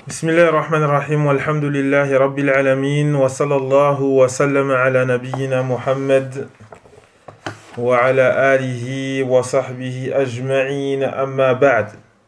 بسم الله الرحمن الرحيم والحمد لله رب العالمين وصلى الله وسلم على نبينا محمد وعلى آله وصحبه أجمعين أما بعد.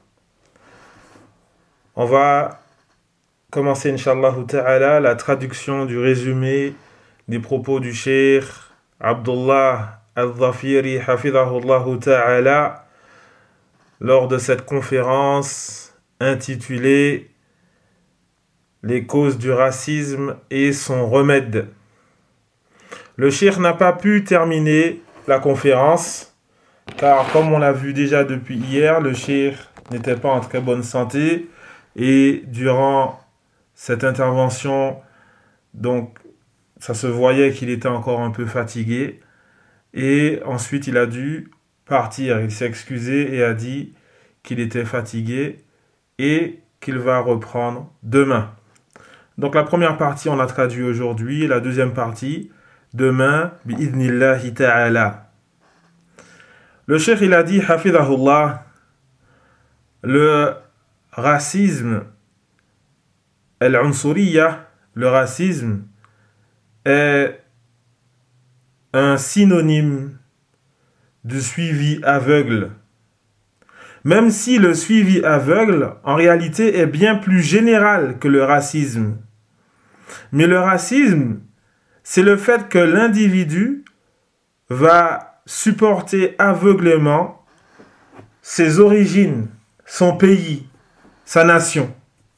On va commencer Inch'Allah Ta'ala la traduction du résumé des propos du Cheikh Abdullah Al-Dhafiri Hafidhahullah Ta'ala lors de cette conférence intitulée Les causes du racisme et son remède. Le cheikh n'a pas pu terminer la conférence, car comme on l'a vu déjà depuis hier, le cheikh n'était pas en très bonne santé, et durant cette intervention, donc, ça se voyait qu'il était encore un peu fatigué, et ensuite il a dû partir. Il s'est excusé et a dit qu'il était fatigué, et qu'il va reprendre demain. Donc la première partie, on l'a traduit aujourd'hui, et la deuxième partie, demain, bi'idhnillahi ta'ala. Le cheikh, il a dit, hafidhahullah, le racisme, al-unsuriya, le racisme, est un synonyme du suivi aveugle. Même si le suivi aveugle, en réalité, est bien plus général que le racisme. Mais le racisme, c'est le fait que l'individu va supporter aveuglément ses origines, son pays, sa nation.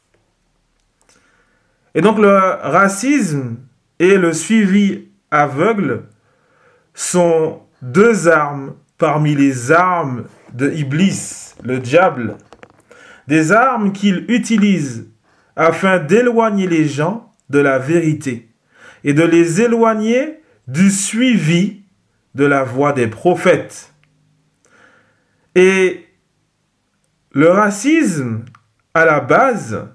Et donc le racisme et le suivi aveugle sont deux armes parmi les armes de Iblis, le diable, des armes qu'il utilise afin d'éloigner les gens de la vérité et de les éloigner du suivi de la voie des prophètes. Et le racisme, à la base,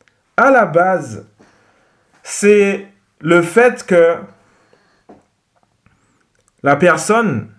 c'est le fait que la personne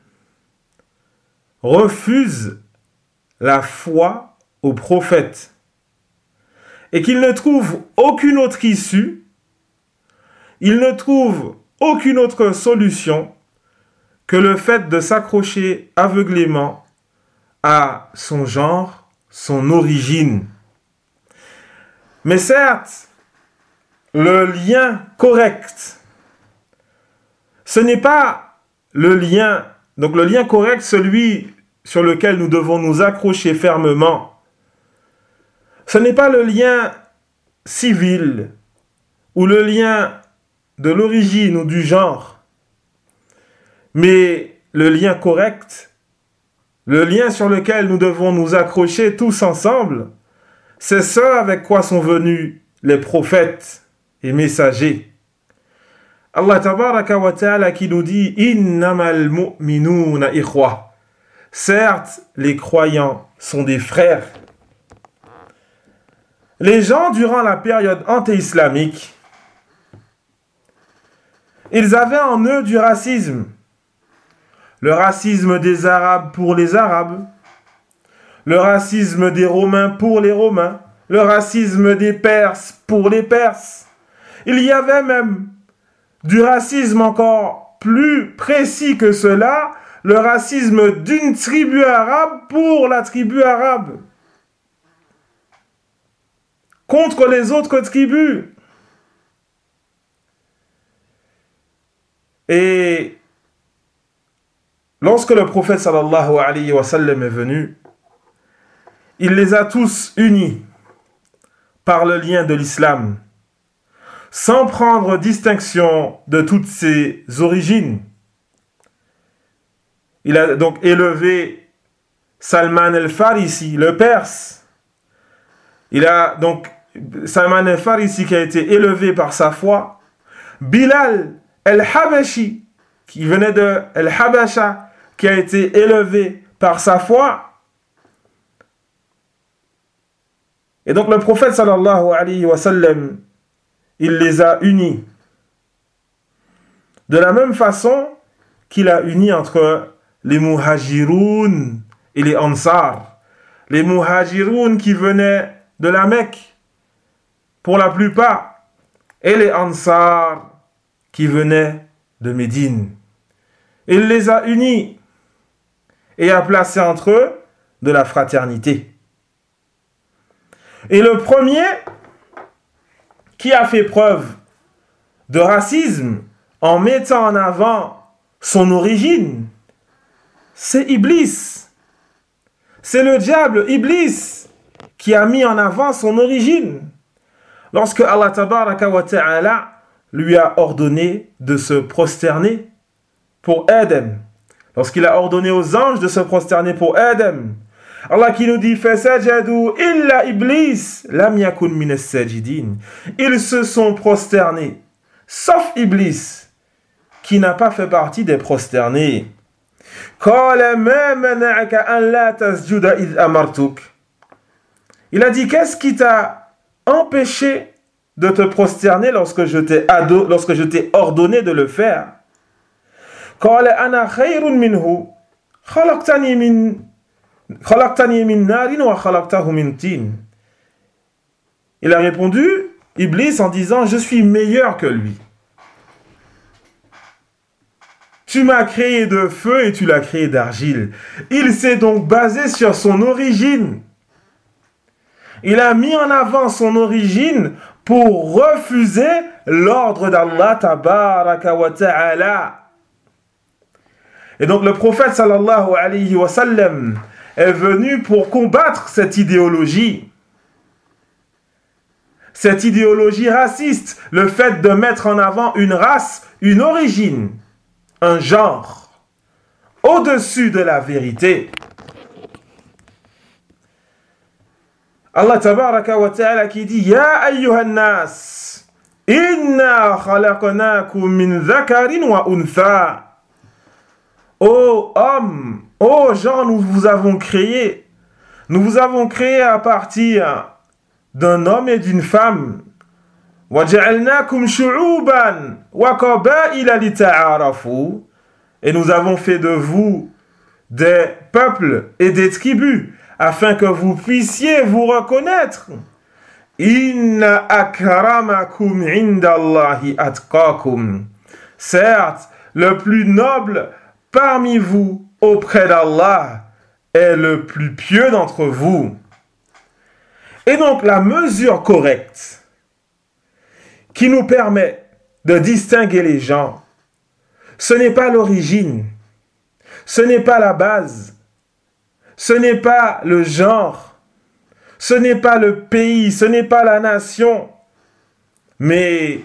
refuse la foi aux prophètes et qu'il ne trouve aucune autre issue, il ne trouve aucune autre solution que le fait de s'accrocher aveuglément à son genre, son origine. Mais certes, le lien correct, ce n'est pas le lien, donc le lien correct, celui sur lequel nous devons nous accrocher fermement. Ce n'est pas le lien civil ou le lien de l'origine ou du genre, mais le lien correct, le lien sur lequel nous devons nous accrocher tous ensemble, c'est ce avec quoi sont venus les prophètes et messagers. Allah tabaraka wa ta'ala qui nous dit « Innamal mu'minuna ikhwa » Certes, les croyants sont des frères. Les gens, durant la période anté-islamique, ils avaient en eux du racisme. Le racisme des Arabes pour les Arabes, le racisme des Romains pour les Romains, le racisme des Perses pour les Perses. Il y avait même du racisme encore plus précis que cela, le racisme d'une tribu arabe pour la tribu arabe, contre les autres tribus. Et lorsque le prophète sallallahu alayhi wa sallam est venu, il les a tous unis par le lien de l'islam, sans prendre distinction de toutes ses origines. Il a donc élevé Salman al-Farisi, le Perse. Il a donc Salman al-Farisi qui a été élevé par sa foi. Bilal al-Habashi, qui venait de al-Habasha, qui a été élevé par sa foi. Et donc le prophète sallallahu alayhi wa sallam, il les a unis. De la même façon qu'il a uni entre les muhajiroun et les ansar. Les muhajiroun qui venaient de la Mecque pour la plupart, et les Ansar qui venaient de Médine. Il les a unis et a placé entre eux de la fraternité. Et le premier qui a fait preuve de racisme en mettant en avant son origine, c'est Iblis. C'est le diable, Iblis, qui a mis en avant son origine. Lorsque Allah tabaraka wa ta'ala lui a ordonné de se prosterner pour Adam, lorsqu'il a ordonné aux anges de se prosterner pour Adam, Allah qui nous dit fasajadu illa iblis lam yakun min as-sajidin. Ils se sont prosternés, sauf Iblis, qui n'a pas fait partie des prosternés. Qala ma mana'aka an la tasjuda id amartuk. Il a dit, qu'est-ce qui t'a empêché de te prosterner lorsque je t'ai ordonné de le faire? Qala ana khayrun minhu khalaqtani min narin wa khalaqtahu min tin. Il a répondu, Iblis, en disant, je suis meilleur que lui. Tu m'as créé de feu et tu l'as créé d'argile. Il s'est donc basé sur son origine. Il a mis en avant son origine pour refuser l'ordre d'Allah tabaraka wa ta'ala. Et donc le prophète sallallahu alayhi wa sallam est venu pour combattre cette idéologie raciste, le fait de mettre en avant une race, une origine, un genre, au-dessus de la vérité. Allah tabaraka wa ta'ala qui dit Ya ayyuhan nas, inna khalaqnakum min dhakarin wa untha. Ô hommes, ô gens, nous vous avons créé à partir d'un homme et d'une femme. وَجَعَلْنَاكُمْ شُعُوبًا وَقَبَائِلَ لِتَعَارَفُوا. Et nous avons fait de vous des peuples et des tribus afin que vous puissiez vous reconnaître. Inna akramakum indallahi atqakum. Certes, le plus noble parmi vous auprès d'Allah est le plus pieux d'entre vous. Et donc la mesure correcte qui nous permet de distinguer les gens, ce n'est pas l'origine, ce n'est pas la base, ce n'est pas le genre, ce n'est pas le pays, ce n'est pas la nation, mais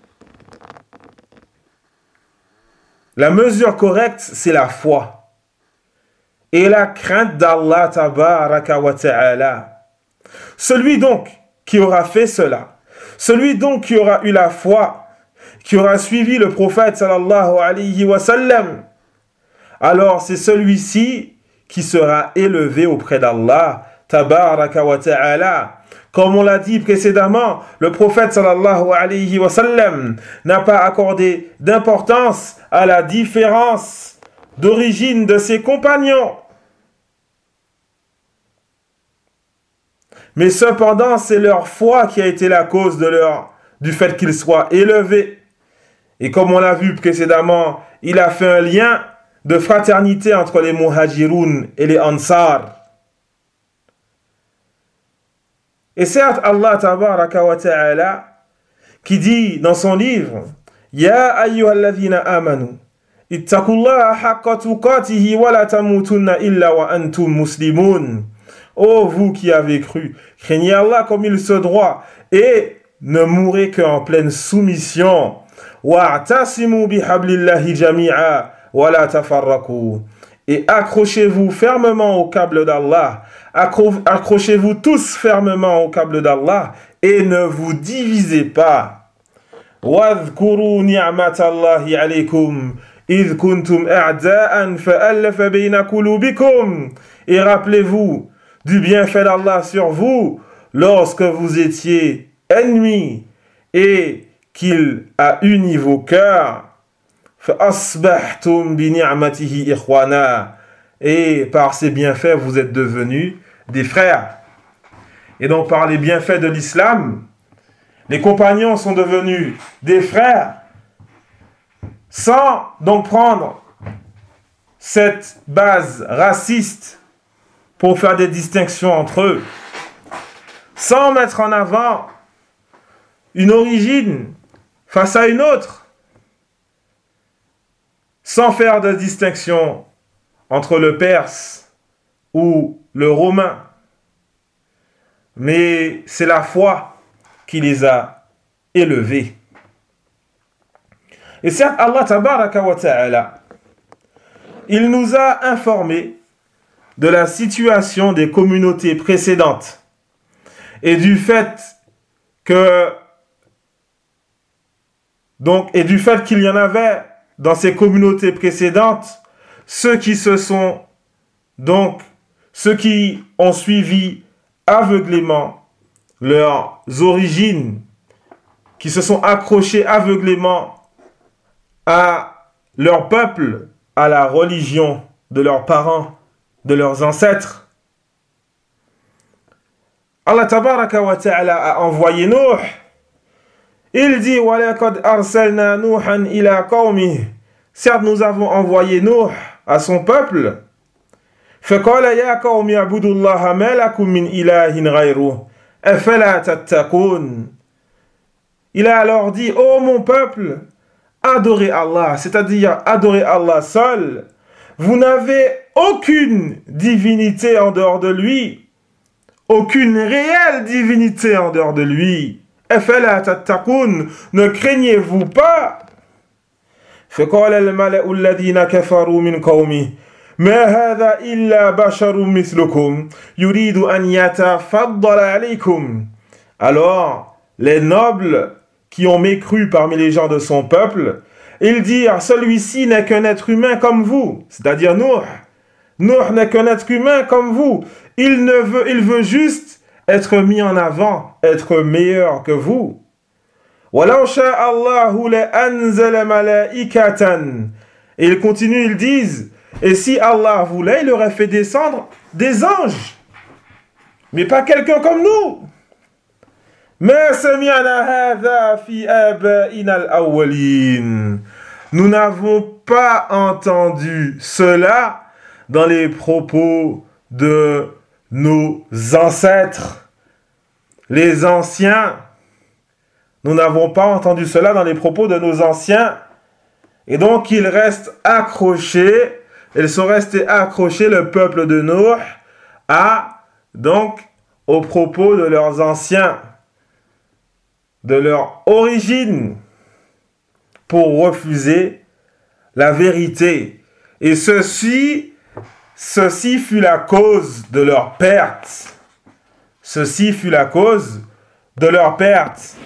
la mesure correcte, c'est la foi et la crainte d'Allah tabaraka wa ta'ala. Celui donc qui aura fait cela, celui donc qui aura eu la foi, qui aura suivi le prophète sallallahu alayhi wa sallam, alors c'est celui-ci qui sera élevé auprès d'Allah tabaraka wa ta'ala. Comme on l'a dit précédemment, le prophète sallallahu alayhi wa sallam n'a pas accordé d'importance à la différence d'origine de ses compagnons. Mais cependant, c'est leur foi qui a été la cause du fait qu'ils soient élevés. Et comme on l'a vu précédemment, il a fait un lien de fraternité entre les muhajiroun et les ansar. Et certes, Allah tabaraka wa ta'ala, qui dit dans son livre, Ya ayyuhalladhina amanu, ittaqullaha haqqa tuqatihi wa la tamutunna illa wa antum muslimun. Ô vous qui avez cru, craignez Allah comme il se doit et ne mourrez qu'en pleine soumission. Wa'tasimu bihablillahi jami'a wa la tafarraqu. Et accrochez-vous fermement au câble d'Allah. Accrochez-vous tous fermement au câble d'Allah et ne vous divisez pas. Wadhkuru ni'matallahi alaykum idh kuntum a'da'an fa'alafa bayna qulubikum. Et rappelez-vous du bienfait d'Allah sur vous lorsque vous étiez ennemis et qu'il a uni vos cœurs. فَأَصْبَحْتُمْ بِنِعْمَتِهِ إِخْوَانًا. Et par ces bienfaits, vous êtes devenus des frères. Et donc par les bienfaits de l'islam, les compagnons sont devenus des frères, sans donc prendre cette base raciste pour faire des distinctions entre eux, sans mettre en avant une origine face à une autre, sans faire de distinction entre le perse ou le romain. Mais c'est la foi qui les a élevés. Et certes, Allah tabaraka wa ta'ala, il nous a informés de la situation des communautés précédentes et du fait qu'il y en avait dans ces communautés précédentes ceux qui ont suivi aveuglément leurs origines, qui se sont accrochés aveuglément à leur peuple, à la religion de leurs parents, de leurs ancêtres. Allah tabaraka wa ta'ala a envoyé Nuh. Il dit وَلَقَدْ أَرْسَلْنَا نُوحًا إِلَىٰ قَوْمِهِ. Certes, nous avons envoyé Nuh à son peuple. فَقَالَ يَا قَوْمِ اعْبُدُوا اللَّهَ مَا لَكُم مِّنْ إِلَٰهٍ غَيْرُهُ أَفَلَا تَتَّقُونَ. Il a alors dit: ô mon peuple, adorez Allah, c'est-à-dire adorez Allah seul. Vous n'avez aucune divinité en dehors de lui, aucune réelle divinité en dehors de lui. أَفَلَا تَتَّقُونَ. Ne craignez-vous pas? فَقَالَ الْمَلَأُ الَّذِينَ كَفَرُوا مِنْ قَوْمِهِ مَا هَذَا إِلَّا بَشَرٌ مِثْلُكُمْ يُرِيدُ أَنْ يَتَفَضَّلَ عَلَيْكُمْ. Alors, les nobles qui ont mécru parmi les gens de son peuple, ils dirent: celui-ci n'est qu'un être humain comme vous, c'est-à-dire Nuh. Nuh n'est qu'un être humain comme vous. Il veut juste être mis en avant, être meilleur que vous. وَلَوْ شَاءَ اللَّهُ لَأَنزَلَ مَلَائِكَةً. Et ils continuent, ils disent: et si Allah voulait, il aurait fait descendre des anges, mais pas quelqu'un comme nous. مَا سَمِعْنَا هَذَا فِي آبَائِنَا الْأَوَّلِينَ. Nous n'avons pas entendu cela dans les propos de nos ancêtres, les anciens. Nous n'avons pas entendu cela dans les propos de nos anciens. Et donc, ils sont restés accrochés, le peuple de Nuh, aux propos de leurs anciens, de leur origine, pour refuser la vérité. Et ceci fut la cause de leur perte. Ceci fut la cause de leur perte.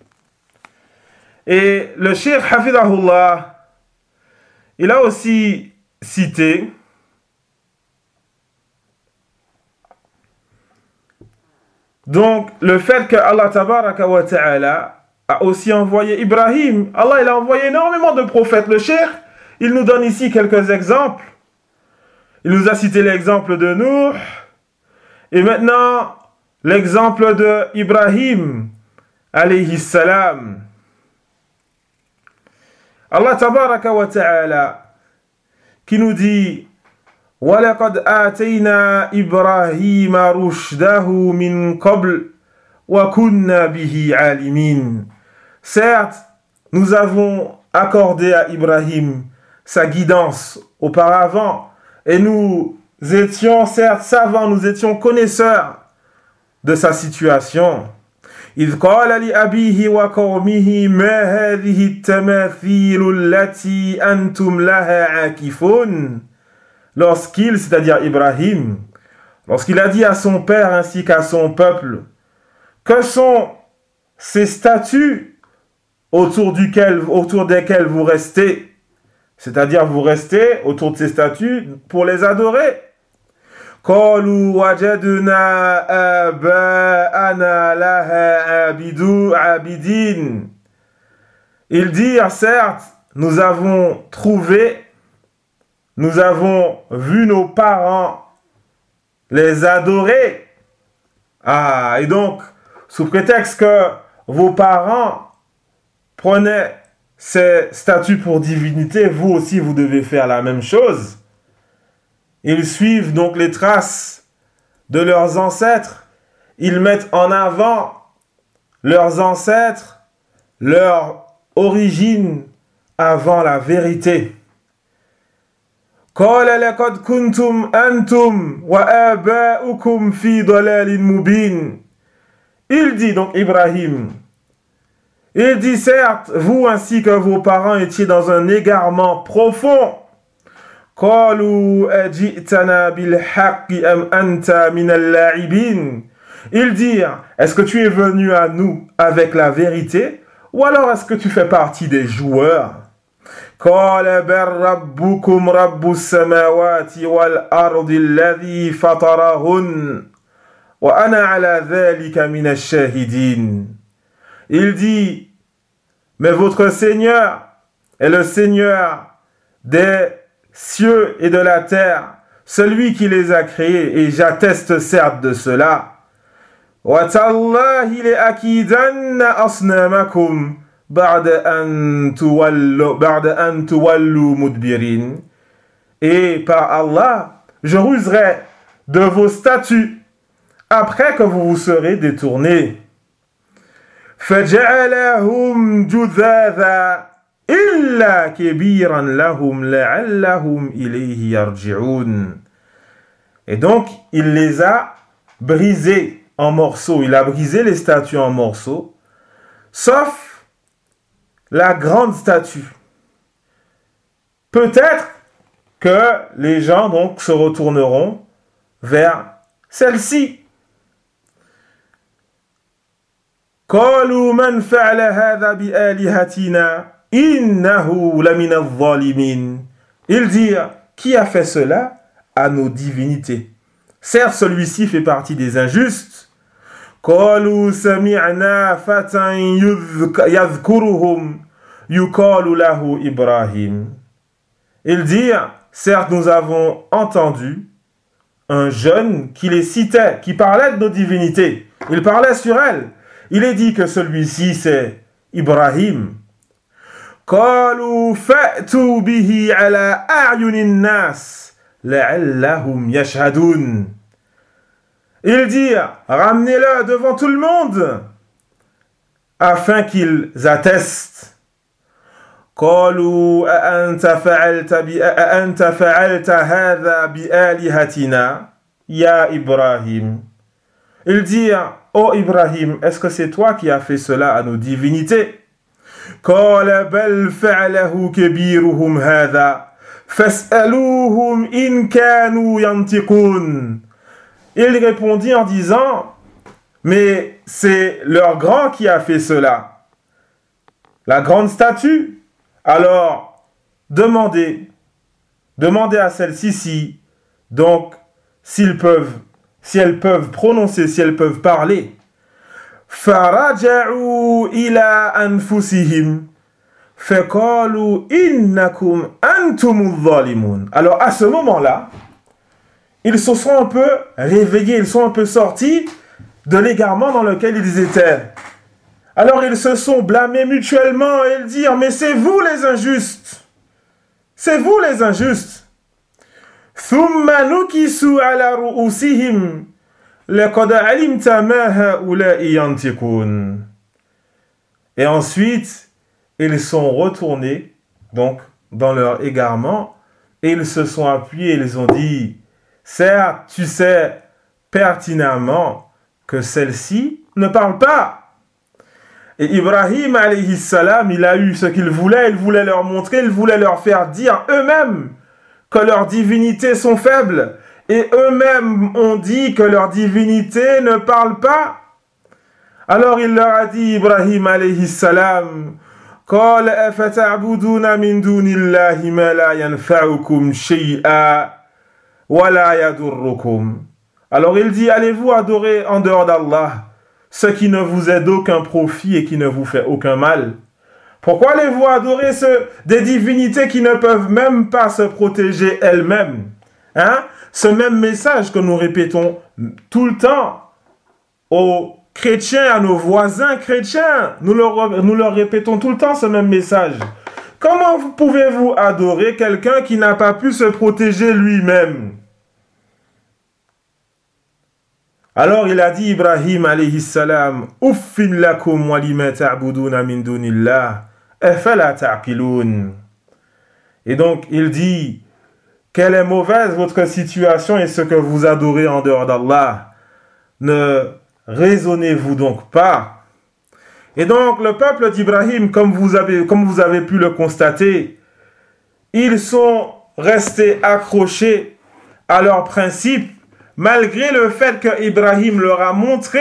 Et le Cheikh Hafidahullah, il a aussi cité donc le fait que Allah tabaraka wa ta'ala a aussi envoyé Ibrahim. Allah, il a envoyé énormément de prophètes. Le Cheikh, il nous donne ici quelques exemples. Il nous a cité l'exemple de Nuh et maintenant l'exemple de Ibrahim alayhi salam. Allah tabaraka wa ta'ala qui nous dit: وَلَقَدْ آتَيْنَا إِبْرَاهِيمَ رُشْدَهُ مِنْ قَبْلُ وَكُنَّا بِهِ عَالِمِينَ. Certes, nous avons accordé à Ibrahim sa guidance auparavant et nous étions certes savants, nous étions connaisseurs de sa situation. إذ قال لأبيه وقومه ما هذه التماثيل التي أنتم لها عاكفون. Lorsqu'il, c'est-à-dire Ibrahim, lorsqu'il a dit à son père ainsi qu'à son peuple: que sont ces statues autour desquelles vous restez, c'est-à-dire vous restez autour de ces statues pour les adorer. قالوا وجدنا آباءنا لها عابدين. Ils dirent: certes, nous avons vu nos parents les adorer. Et donc, sous prétexte que vos parents prenaient ces statues pour divinité, vous aussi vous devez faire la même chose. Ils suivent donc les traces de leurs ancêtres. Ils mettent en avant leurs ancêtres, leur origine avant la vérité. قال لقد كنتم أنتم وآباؤكم في ضلال مبين. Il dit donc Ibrahim, il dit certes, vous ainsi que vos parents étiez dans un égarement profond. قالوا أجئتنا بالحق أم أنت من اللاعبين. Ils dirent, est-ce que tu es venu à nous avec la vérité ou alors est-ce que tu fais partie des joueurs? قال بل ربكم رب السماوات والأرض الذي فطرهن وأنا على ذلك من الشاهدين. Il dit, mais votre Seigneur est le Seigneur des cieux et de la terre, celui qui les a créés, et j'atteste certes de cela. وَتَاللَّهِ لَأَكِيدَنَّ أَصْنَامَكُمْ بعد أن تولوا مدبرين. Et par Allah, je ruserai de vos statues après que vous vous serez détournés. فجعلهم جذاذا إلا كبيرا لهم لعلهم إليه يرجعون. Et donc, il les a brisés en morceaux. Il a brisé les statues en morceaux, sauf la grande statue. Peut-être que les gens donc se retourneront vers celle-ci. قالوا من فعل هذا بآلهتنا إنه لمن الظالمين. Ils dirent, qui a fait cela à nos divinités? Certes, celui-ci fait partie des injustes. قالوا سمعنا فتى يذكرهم يقال له إبراهيم. Ils dirent, certes, nous avons entendu un jeune qui les citait, qui parlait de nos divinités. Il parlait sur elles. Il est dit que celui-ci, c'est Ibrahim. قالوا فأتوا به على أعين الناس لعلهم يشهدون. Ils dirent, ramenez-le devant tout le monde, afin qu'ils attestent. قالوا أأنت فعلت هذا بآلهتنا يا إبراهيم. Ils dirent, ô Ibrahim, est-ce que c'est toi qui as fait cela à nos divinités? قال بل فعله كبيرهم هذا فاسألوهم إن كانوا ينطقون. Il répondit en disant, mais c'est leur grand qui a fait cela, la grande statue. Alors, demandez à celle-ci si elles peuvent prononcer, si elles peuvent parler. فَرَجَعُوا إِلَىٰ أَنفُسِهِمْ فَقَالُوا إِنَّكُمْ أَنْتُمُ الظَّالِمُونَ. Alors, à ce moment-là, ils se sont un peu réveillés, ils sont un peu sortis de l'égarement dans lequel ils étaient. Alors, ils se sont blâmés mutuellement et ils dirent, mais c'est vous les injustes. C'est vous les injustes. ثُمَّ نُكِسُوا عَلَى رُؤُوسِهِمْ لَقَدْ عَلِمْتَ مَا هَؤُلَاءِ يَنْطِقُونَ. Et ensuite, ils sont retournés donc dans leur égarement et ils se sont appuyés et ils ont dit, certes, tu sais pertinemment que celle-ci ne parle pas. Et Ibrahim alayhi salam, il a eu ce qu'il voulait, il voulait leur montrer, il voulait leur faire dire eux-mêmes que leurs divinités sont faibles. Et eux-mêmes ont dit que leur divinité ne parle pas. Alors il leur a dit, Ibrahim alayhi salam, قال أفتعبدون من دون الله ما لا ينفعكم شيئا ولا يضركم. Alors il dit, allez-vous adorer en dehors d'Allah ce qui ne vous est d'aucun profit et qui ne vous fait aucun mal? Pourquoi allez-vous adorer des divinités qui ne peuvent même pas se protéger elles-mêmes? Ce même message que nous répétons tout le temps aux chrétiens, à nos voisins chrétiens. Nous leur répétons tout le temps ce même message. Comment pouvez-vous adorer quelqu'un qui n'a pas pu se protéger lui-même? Alors il a dit Ibrahim alayhi salam, Uffin lakum wa lima ta'buduna min dunillah, afala ta'qilun. Et donc il dit, quelle est mauvaise votre situation et ce que vous adorez en dehors d'Allah. Ne raisonnez-vous donc pas? Et donc le peuple d'Ibrahim, comme vous avez pu le constater, ils sont restés accrochés à leurs principes, malgré le fait que Ibrahim leur a montré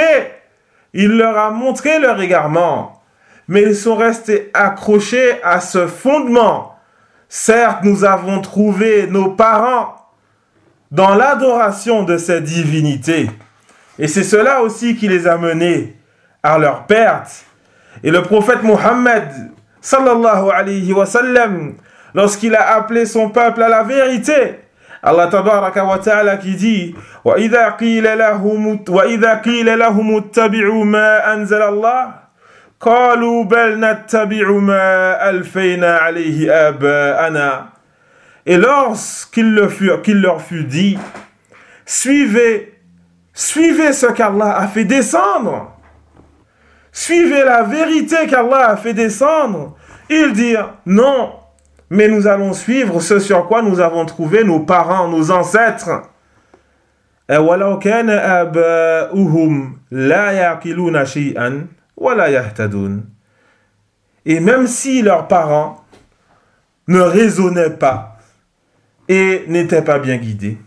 leur égarement. Mais ils sont restés accrochés à ce fondement. Certes, nous avons trouvé nos parents dans l'adoration de ces divinités. Et c'est cela aussi qui les a menés à leur perte. Et le prophète Mohammed, sallallahu alayhi wa sallam, lorsqu'il a appelé son peuple à la vérité, Allah tabaraka wa ta'ala qui dit وَإِذَا قِيلَ لَهُمُ اتَّبِعُوا مَا أَنزَلَ اللَّهُ قَالُوا بَلْ نَتَّبِعُ مَا أَلْفَيْنَا عَلَيْهِ آبَاءَنَا. Et lorsqu'il leur fut dit, suivez ce qu'Allah a fait descendre, suivez la vérité qu'Allah a fait descendre, ils dirent non, mais nous allons suivre ce sur quoi nous avons trouvé nos parents, nos ancêtres. أَوَلَوْ كَانَ آبَاؤُهُمْ لَا يَعْقِلُونَ شَيْئًا وَلَا يَهْتَدُونَ. Et même si leurs parents ne raisonnaient pas et n'étaient pas bien guidés.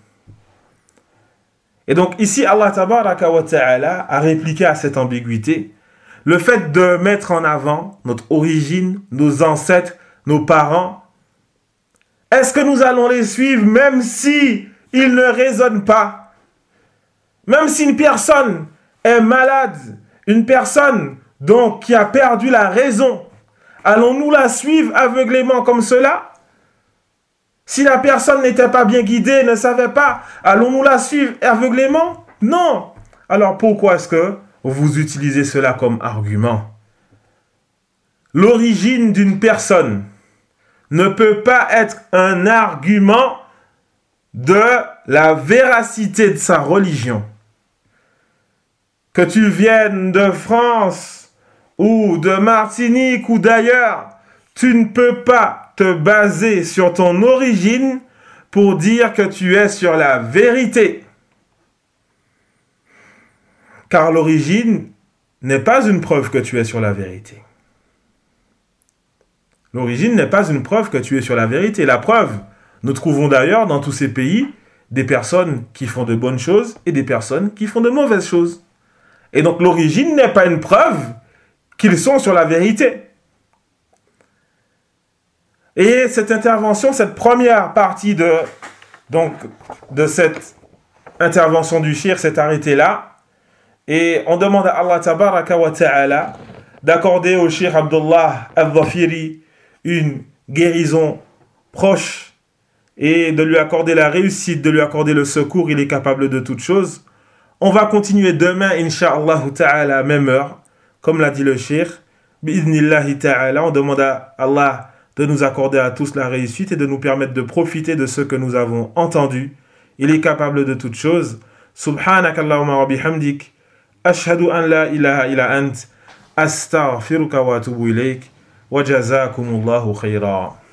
Et donc ici, Allah tabaraka wa ta'ala a répliqué à cette ambiguïté. Le fait de mettre en avant notre origine, nos ancêtres, nos parents, est-ce que nous allons les suivre même si ils ne raisonnent pas? Même si une personne est malade, une personne donc qui a perdu la raison, allons-nous la suivre aveuglément comme cela? Si la personne n'était pas bien guidée, ne savait pas, allons-nous la suivre aveuglément? Non. Alors pourquoi est-ce que vous utilisez cela comme argument? L'origine d'une personne ne peut pas être un argument de la véracité de sa religion. Que tu viennes de France ou de Martinique ou d'ailleurs, tu ne peux pas te baser sur ton origine pour dire que tu es sur la vérité. Car l'origine n'est pas une preuve que tu es sur la vérité. L'origine n'est pas une preuve que tu es sur la vérité. La preuve, nous trouvons d'ailleurs dans tous ces pays des personnes qui font de bonnes choses et des personnes qui font de mauvaises choses. Et donc l'origine n'est pas une preuve qu'ils sont sur la vérité. Et cette intervention, cette première partie de cette intervention du shir s'est arrêtée là. Et on demande à Allah tabaraka wa ta'ala d'accorder au shir Abdullah al-Dhafiri une guérison proche et de lui accorder la réussite, de lui accorder le secours. Il est capable de toutes choses. On va continuer demain, incha'Allah ta'ala, à même heure, comme l'a dit le shir. Bi'idhnillahi ta'ala, on demande à Allah de nous accorder à tous la réussite et de nous permettre de profiter de ce que nous avons entendu. Il est capable de toutes choses. Subhanakallahumma wa bihamdik. Ashhadu an la ilaha illa ant. Astaghfiruka wa atubu ilayk. Wa jazakumullahu khayra.